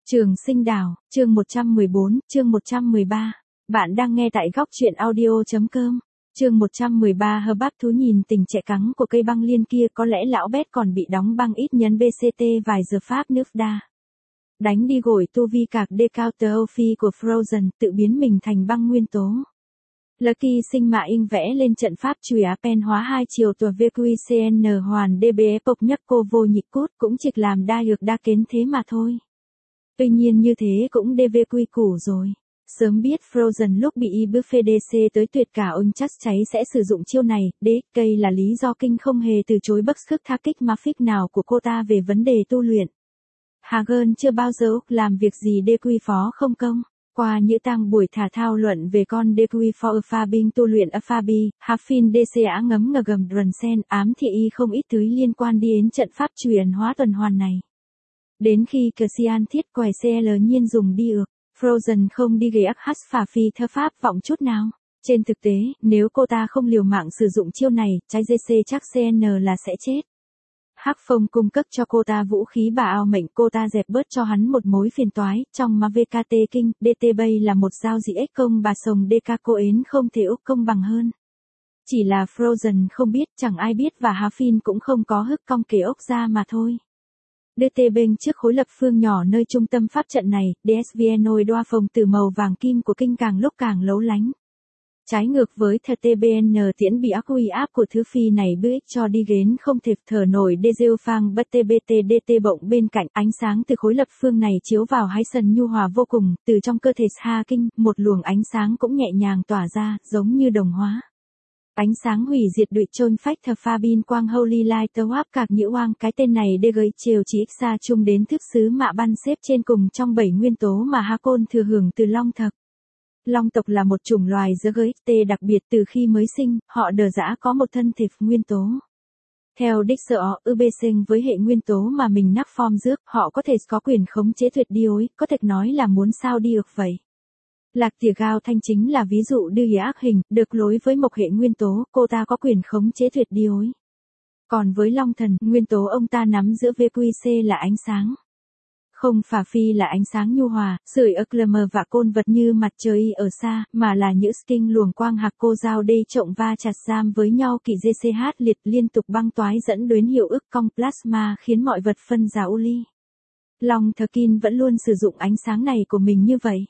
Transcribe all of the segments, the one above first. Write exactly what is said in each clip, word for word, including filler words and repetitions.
Trường Sinh Đảo, chương một trăm mười bốn, chương một trăm mười ba. Bạn đang nghe tại góc truyện audio.com. Chương một trăm mười ba. Hờ bắp thú nhìn tình trẻ cắn của cây băng liên kia, có lẽ lão Bét còn bị đóng băng ít nhấn bê xê tê vài giờ Pháp nước đa. Đánh đi gội tu vi cạc Decounter phi của Frozen, tự biến mình thành băng nguyên tố. Lucky sinh mạ in vẽ lên trận pháp chùy á pen hóa hai chiều tùa vê quy xê en hoàn đê bê bộc nhất cô vô nhị cốt cũng chỉ làm đa được đa kến thế mà thôi. Tuy nhiên như thế cũng đê vê quy củ rồi. Sớm biết Frozen lúc bị y bước phê đê xê tới tuyệt cả ông chắc cháy sẽ sử dụng chiêu này, đế cây là lý do kinh không hề từ chối bất sức tha kích ma phích nào của cô ta về vấn đề tu luyện. Hagen chưa bao giờ làm việc gì đê quy phó không công. Qua những tang buổi thả thao luận về con đê quy phó ở pha binh tu luyện ở pha bi, Hafin đê xê á ngấm ngờ gầm Drunsen ám thị y không ít thứ liên quan đi đến trận pháp truyền hóa tuần hoàn này. Đến khi Cassian thiết quài xê lờ nhiên dùng đi ược, Frozen không đi gây ác hắt phà phi thơ pháp vọng chút nào. Trên thực tế, nếu cô ta không liều mạng sử dụng chiêu này, trái giê xê chắc xê en là sẽ chết. Hắc Phong cung cấp cho cô ta vũ khí bà ao mệnh, cô ta dẹp bớt cho hắn một mối phiền toái, trong mà vê ca tê kinh, đê tê bay là một giao dị ếch công bà sồng đê ca cô ến không thể úc công bằng hơn. Chỉ là Frozen không biết, chẳng ai biết và Hafin cũng không có hức cong kể ốc ra mà thôi. đê tê bên trước khối lập phương nhỏ nơi trung tâm pháp trận này, đê ét vê nôi đoa phồng từ màu vàng kim của kinh càng lúc càng lấu lánh. Trái ngược với thờ tê bê en tiễn bị ác uy áp của thứ phi này bức cho đi ghến không thể thở nổi đê rêu phang bất tê bê tê đê tê bỗng bên cạnh ánh sáng từ khối lập phương này chiếu vào hai sần nhu hòa vô cùng, từ trong cơ thể Ha Kinh, một luồng ánh sáng cũng nhẹ nhàng tỏa ra, giống như đồng hóa. Ánh sáng hủy diệt đụy trôn phách thờ pha bin quang holy light tơ wap cạc nhữ oang cái tên này đê gây chiều chỉ ích xa chung đến thức xứ mạ ban xếp trên cùng trong bảy nguyên tố mà Ha Côn thừa hưởng từ long thập. Long tộc là một chủng loài giữa gây tê đặc biệt từ khi mới sinh, họ đờ dã có một thân thể nguyên tố. Theo đích sợ ư bê sinh với hệ nguyên tố mà mình nắp form rước, họ có thể có quyền khống chế tuyệt điối, có thể nói là muốn sao đi được vậy. Lạc tỉa gao thanh chính là ví dụ đưa ác hình, được lối với mộc hệ nguyên tố, cô ta có quyền khống chế tuyệt điối. Còn với long thần, nguyên tố ông ta nắm giữa vê quy xê là ánh sáng. Không phà phi là ánh sáng nhu hòa, sưởi ức lờ mờ và côn vật như mặt trời ở xa, mà là những skin luồng quang hạc cô giao đê trộn va chặt giam với nhau kỳ giê xê hát liệt liên tục băng toái dẫn đến hiệu ức cong plasma khiến mọi vật phân ra uli. Long Thkin vẫn luôn sử dụng ánh sáng này của mình như vậy.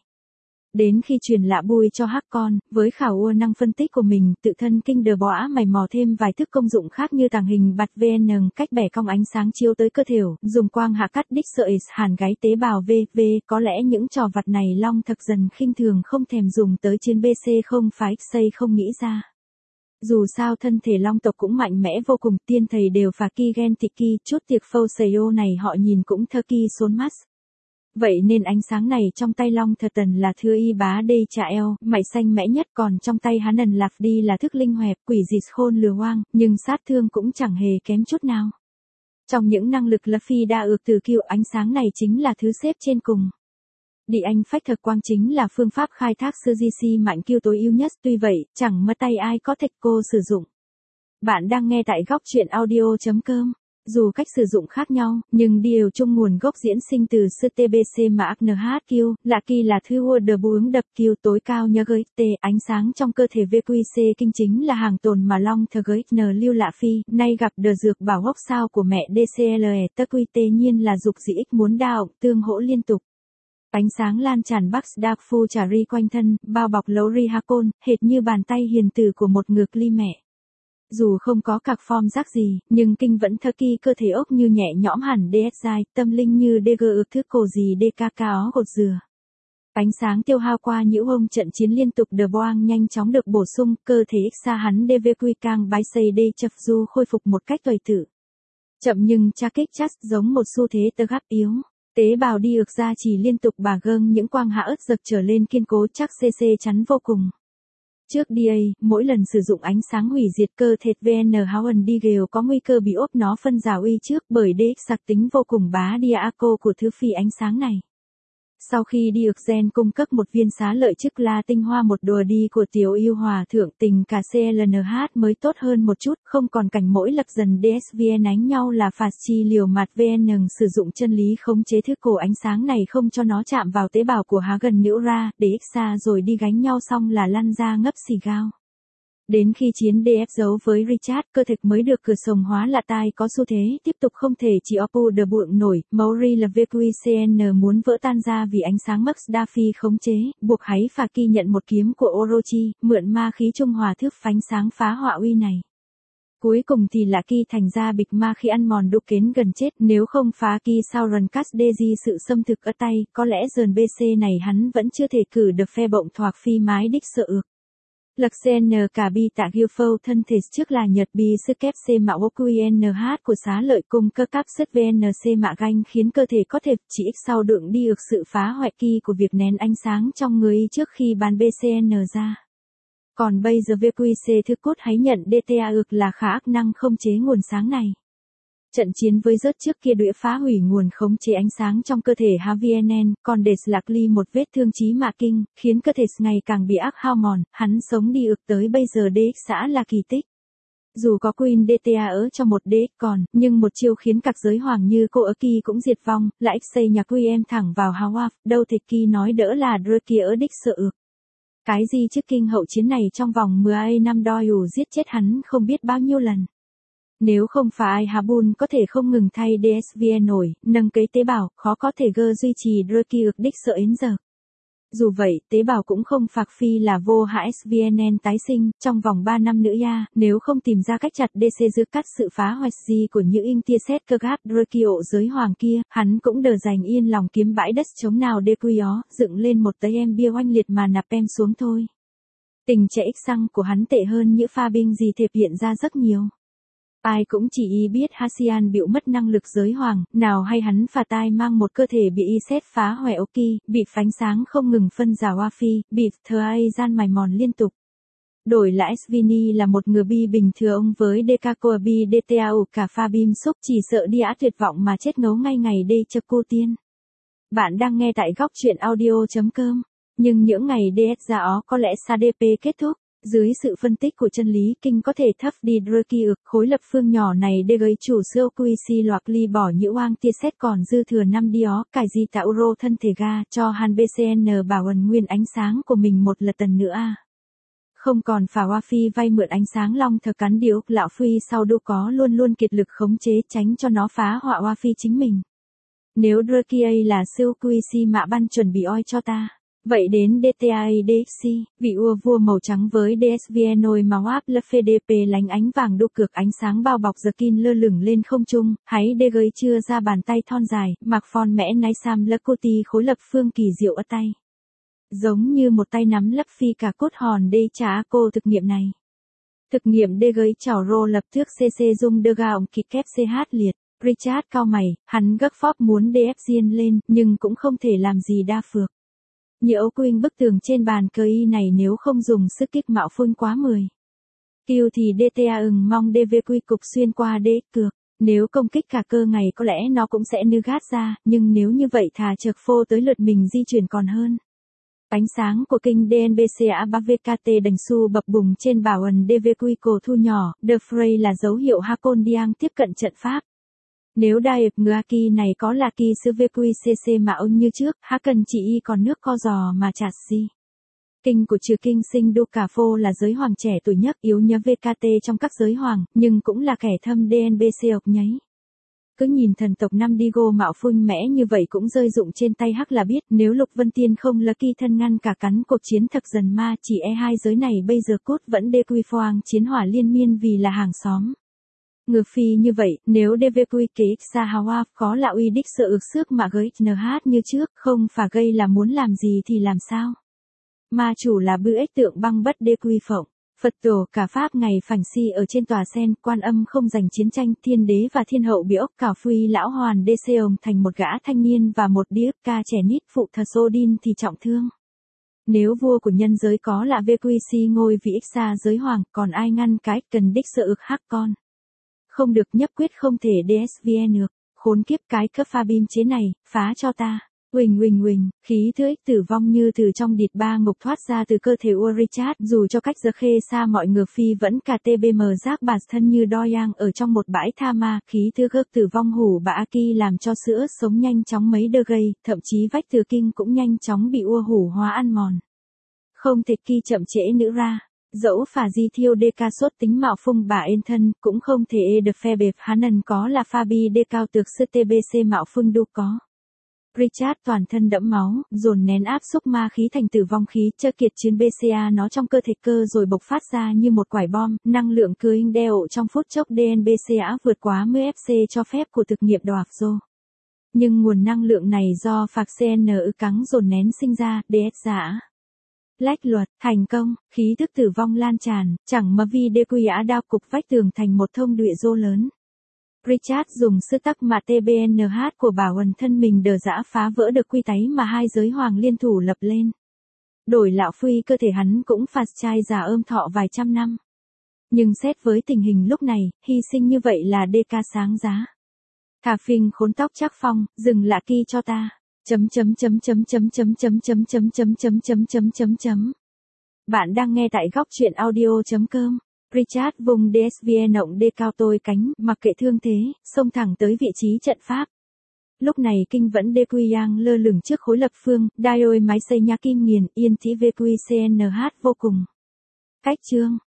Đến khi truyền lạ bùi cho hắc con, với khảo ua năng phân tích của mình, tự thân kinh đờ bõa mày mò thêm vài thức công dụng khác như tàng hình bạt vê en cách bẻ cong ánh sáng chiếu tới cơ thể, dùng quang hạ cắt đích sợi hàn gáy tế bào vê vê, có lẽ những trò vặt này long thực dần khinh thường không thèm dùng tới chiến bê xê không phải xây không nghĩ ra. Dù sao thân thể long tộc cũng mạnh mẽ vô cùng, tiên thầy đều phà ki gen tiki, chút tiệc phâu sầy ô này họ nhìn cũng thơ ki xốn mắt. Vậy nên ánh sáng này trong tay Long Thờ Tần là thưa y bá đê trà eo, mảy xanh mẽ nhất, còn trong tay hắn ẩn lạp đi là thức linh hoẹp, quỷ dịt khôn lừa hoang, nhưng sát thương cũng chẳng hề kém chút nào. Trong những năng lực là phi đa ược từ kiệu, ánh sáng này chính là thứ xếp trên cùng. Đi anh phách thực quang chính là phương pháp khai thác sư giê xê mạnh kiêu tối ưu nhất, tuy vậy, chẳng mất tay ai có thể cô sử dụng. Bạn đang nghe tại góc truyện audio.com. Dù cách sử dụng khác nhau, nhưng điều chung nguồn gốc diễn sinh từ sư tê bê xê mà ác en hát kiêu, là kỳ là thư hua đờ buống đập kiêu tối cao nhớ gấy tê, ánh sáng trong cơ thể vê quy xê kinh chính là hàng tồn mà long thờ gấy n lưu lạ phi, nay gặp đờ dược bảo hốc sao của mẹ đê xê lờ tơ quy tê nhiên là dục dị ích muốn đa ộng tương hỗ liên tục. Ánh sáng lan tràn bắc đạc phu trà ri quanh thân, bao bọc lấu ri ha côn, hệt như bàn tay hiền tử của một ngược ly mẹ. Dù không có cạc form rác gì, nhưng kinh vẫn thơ kỳ cơ thể ốc như nhẹ nhõm hẳn đê ét dài, tâm linh như đê gờ ước thức cổ gì đê ca ca ó cột dừa. Ánh sáng tiêu hao qua nhiễu hông trận chiến liên tục đờ boang nhanh chóng được bổ sung, cơ thể ích xa hắn đê vê quy càng bái xây đê chập du khôi phục một cách tuầy tự. Chậm nhưng cha kích chắc giống một xu thế tơ gáp yếu. Tế bào đi ược ra chỉ liên tục bà gâng những quang hạ ớt giật trở lên kiên cố chắc xê xê chắn vô cùng. Trước đê a, mỗi lần sử dụng ánh sáng hủy diệt cơ thể vê en Howen Digel có nguy cơ bị ốp nó phân rào uy trước bởi đê ích sạc tính vô cùng bá Diaco của thứ phi ánh sáng này. Sau khi đi ực gen cung cấp một viên xá lợi chức la tinh hoa một đùa đi của tiểu yêu hòa thượng tình cả xê lờ en hát mới tốt hơn một chút, không còn cảnh mỗi lập dần đê ét vê en đánh nhau là phạt chi liều mặt vê en sử dụng chân lý khống chế thứ cổ ánh sáng này không cho nó chạm vào tế bào của há gần nữ ra, để ích xa rồi đi gánh nhau xong là lăn ra ngấp xì gao. Đến khi chiến đê ép giấu với Richard, cơ thực mới được cửa sồng hóa lạ tai có xu thế, tiếp tục không thể chỉ opu đờ bụng nổi, Mauri là vê quy xê en muốn vỡ tan ra vì ánh sáng Max Daffy khống chế, buộc Háy Phà Kỳ nhận một kiếm của Orochi, mượn ma khí trung hòa thước phánh sáng phá họa uy này. Cuối cùng thì là Kỳ thành ra bịch ma khi ăn mòn đục kến gần chết, nếu không phá Kỳ sau rần cast Deji sự xâm thực ở tay, có lẽ dần bê xê này hắn vẫn chưa thể cử được phe bộng thoạc phi mái đích sợ ược. Lật xê en cả bi tạ ghiêu phâu thân thể trước là nhật bi sức kép C mạ vô quy en hát của xá lợi cung cơ cáp sức vê en xê mạ ganh khiến cơ thể có thể chỉ ít sau đựng đi ược sự phá hoại kỳ của việc nén ánh sáng trong người trước khi bán bê xê en ra. Còn bây giờ vê quy xê thứ cốt hãy nhận đê tê a ược là khá ác năng không chế nguồn sáng này. Trận chiến với rớt trước kia đuổi phá hủy nguồn khống chế ánh sáng trong cơ thể hát vê en en, còn để lạc ly một vết thương chí mạng kinh, khiến cơ thể ngày càng bị ác hao mòn, hắn sống đi ực tới bây giờ đê ích xã là kỳ tích. Dù có Queen đê tê a ở cho một đê ích còn, nhưng một chiêu khiến các giới hoàng như cô ở kỳ cũng diệt vong, lại xây nhà quy em thẳng vào Hawaf, đâu thể kỳ nói đỡ là Drake ở đích sợ ực. Cái gì trước kinh hậu chiến này trong vòng mười năm đo ủ giết chết hắn không biết bao nhiêu lần. Nếu không phải Habun có thể không ngừng thay đê ét vê en nổi, nâng cấy tế bào, khó có thể gơ duy trì Drake ược đích sợ đến giờ. Dù vậy, tế bào cũng không phạc phi là vô hạ ét vê en en tái sinh, trong vòng ba năm nữa ya, nếu không tìm ra cách chặt đê xê giữ cắt sự phá hoại gì của những in tia xét cơ gáp Drake ộ giới hoàng kia, hắn cũng đờ dành yên lòng kiếm bãi đất chống nào đê quy ó, dựng lên một tấy em bia oanh liệt mà nạp em xuống thôi. Tình trẻ ích xăng của hắn tệ hơn những pha binh gì thể hiện ra rất nhiều. Ai cũng chỉ y biết Hasian biểu mất năng lực giới hoàng, nào hay hắn phà tai mang một cơ thể bị y xét phá hoại Oki, bị phánh sáng không ngừng phân rào Wafi, bị thờ ai gian mài mòn liên tục. Đổi lại Svini là một người bi bình thường với Dekakoa bi đê tê a cả pha bim xúc chỉ sợ đi á tuyệt vọng mà chết ngấu ngay ngày đê cho cô tiên. Bạn đang nghe tại góc truyện audio chấm com, nhưng những ngày đê ét ra ó có lẽ sa đê pê kết thúc. Dưới sự phân tích của chân lý kinh có thể thấp đi Drake ược khối lập phương nhỏ này để gây chủ sơ quy si loạc ly bỏ những oang tia xét còn dư thừa năm đi ó cải di tạo rô thân thể ga cho han bê xê en bảo ẩn nguyên ánh sáng của mình một lần tần nữa a. Không còn phà hoa phi vay mượn ánh sáng long thờ cắn điếu lão phi sau đâu có luôn luôn kiệt lực khống chế tránh cho nó phá họa hoa phi chính mình. Nếu Drake là siêu quy si mạ ban chuẩn bị oi cho ta. Vậy đến đê tê a đê ích xê, vị ua vua màu trắng với đê ét vê en mà wap là phê đê pê lánh ánh vàng đô cược ánh sáng bao bọc skin lơ lửng lên không trung, hãy đê gơi chưa ra bàn tay thon dài, mặc phòn mẽ nái sam lơ cô ti khối lập phương kỳ diệu ở tay. Giống như một tay nắm lấp phi cả cốt hòn đê trả cô thực nghiệm này. Thực nghiệm đê gơi chảo rô lập thước cc dung đơ ga ổng kịch kép ch liệt. Richard cao mày, hắn gấp phóp muốn đê ép diên lên, nhưng cũng không thể làm gì đa phược. Nhỡ quên bức tường trên bàn cờ y này nếu không dùng sức kích mạo phun quá mười. Kiều thì đê tê a ừng mong đê vê quy cục xuyên qua đế cược. Nếu công kích cả cơ ngày có lẽ nó cũng sẽ nư gát ra, nhưng nếu như vậy thà chợt phô tới lượt mình di chuyển còn hơn. Ánh sáng của kinh đê en bê xê a ba vê ca tê đành su bập bùng trên bảo ẩn đê vê quy cổ thu nhỏ, The Frey là dấu hiệu Hakon Diang tiếp cận trận pháp. Nếu đai ngựa kỳ này có là kỳ sư vê quy xê xê mà ông như trước, há cần chỉ y còn nước co giò mà chạt gì. Kinh của trừ kinh sinh đô cà phô là giới hoàng trẻ tuổi nhất yếu nhớ vê ca tê trong các giới hoàng, nhưng cũng là kẻ thâm đê en bê xê ộc nháy. Cứ nhìn thần tộc năm Digo mạo phun mẽ như vậy cũng rơi dụng trên tay hắc là biết nếu Lục Vân Tiên không là kỳ thân ngăn cả cắn cuộc chiến thực dần ma chỉ e hai giới này bây giờ cốt vẫn đê quy phoang chiến hỏa liên miên vì là hàng xóm. Ngược phi như vậy, nếu đê vê quy kế xa hawa có là uy đích sợ ược xước mà gây nh như trước, không phải gây là muốn làm gì thì làm sao. Ma chủ là bư ếch tượng băng bất đê quy phộng. Phật tổ cả Pháp ngày phảnh si ở trên tòa sen, Quan Âm không giành chiến tranh, thiên đế và thiên hậu bị ốc cào phuy lão hoàn đê xê ồng thành một gã thanh niên và một điếc ca trẻ nít phụ thờ Sodin thì trọng thương. Nếu vua của nhân giới có là vê quy xê ngôi vị ích xa giới hoàng, còn ai ngăn cái cần đích sợ ực hắc con. Không được nhấp quyết không thể đê ét vê en được, khốn kiếp cái cấp pha bim chế này, phá cho ta. Uỳnh uỳnh uỳnh, khí thứ ích tử vong như từ trong địt ba ngục thoát ra từ cơ thể ua Richard, dù cho cách giờ khê xa mọi ngừa phi vẫn cả tbm giác bản thân như Doyang ở trong một bãi tha ma, khí thứ gớp tử vong hủ bà Aki làm cho sữa sống nhanh chóng mấy đơ gây, thậm chí vách từ kinh cũng nhanh chóng bị ua hủ hóa ăn mòn. Không thể kỳ chậm trễ nữa ra. Dẫu phà di thiêu đê ca sốt tính mạo phung bà ên thân, cũng không thể e được phe bệp hán ân có là pha bi đê cao tược sư tbc mạo phung đu có. Richard toàn thân đẫm máu, dồn nén áp xúc ma khí thành tử vong khí, chơ kiệt chiến bê xê a nó trong cơ thể cơ rồi bộc phát ra như một quải bom, năng lượng cương đeo trong phút chốc đê en bê xê a vượt quá mười ép xê cho phép của thực nghiệm đoạc rô. Nhưng nguồn năng lượng này do phạc xê en ư cắn dồn nén sinh ra, đê ét giả. Lách luật, thành công, khí thức tử vong lan tràn, chẳng mà vi đê quy á đao cục vách tường thành một thông đụy rô lớn. Richard dùng sức tắc mà tê bê en hát của bảo quần thân mình đờ dã phá vỡ được quy táy mà hai giới hoàng liên thủ lập lên. Đổi lão phuy cơ thể hắn cũng phạt trai già ôm thọ vài trăm năm. Nhưng xét với tình hình lúc này, hy sinh như vậy là đê ca sáng giá. Thà phình khốn tóc chắc phong, dừng lạ kỳ cho ta. Chấm chấm chấm chấm chấm chấm chấm chấm chấm chấm chấm chấm chấm chấm chấm. Bạn đang nghe tại góc truyện audio chấm com. Richard vùng đê ét vê nộng đê cao tôi cánh, mặc kệ thương thế, xông thẳng tới vị trí trận pháp. Lúc này kinh vẫn đê quy yang lơ lửng trước khối lập phương, đai ôi máy xây nhà kim nghiền, yên tĩ vê quy xê en hát vô cùng. Cách chương.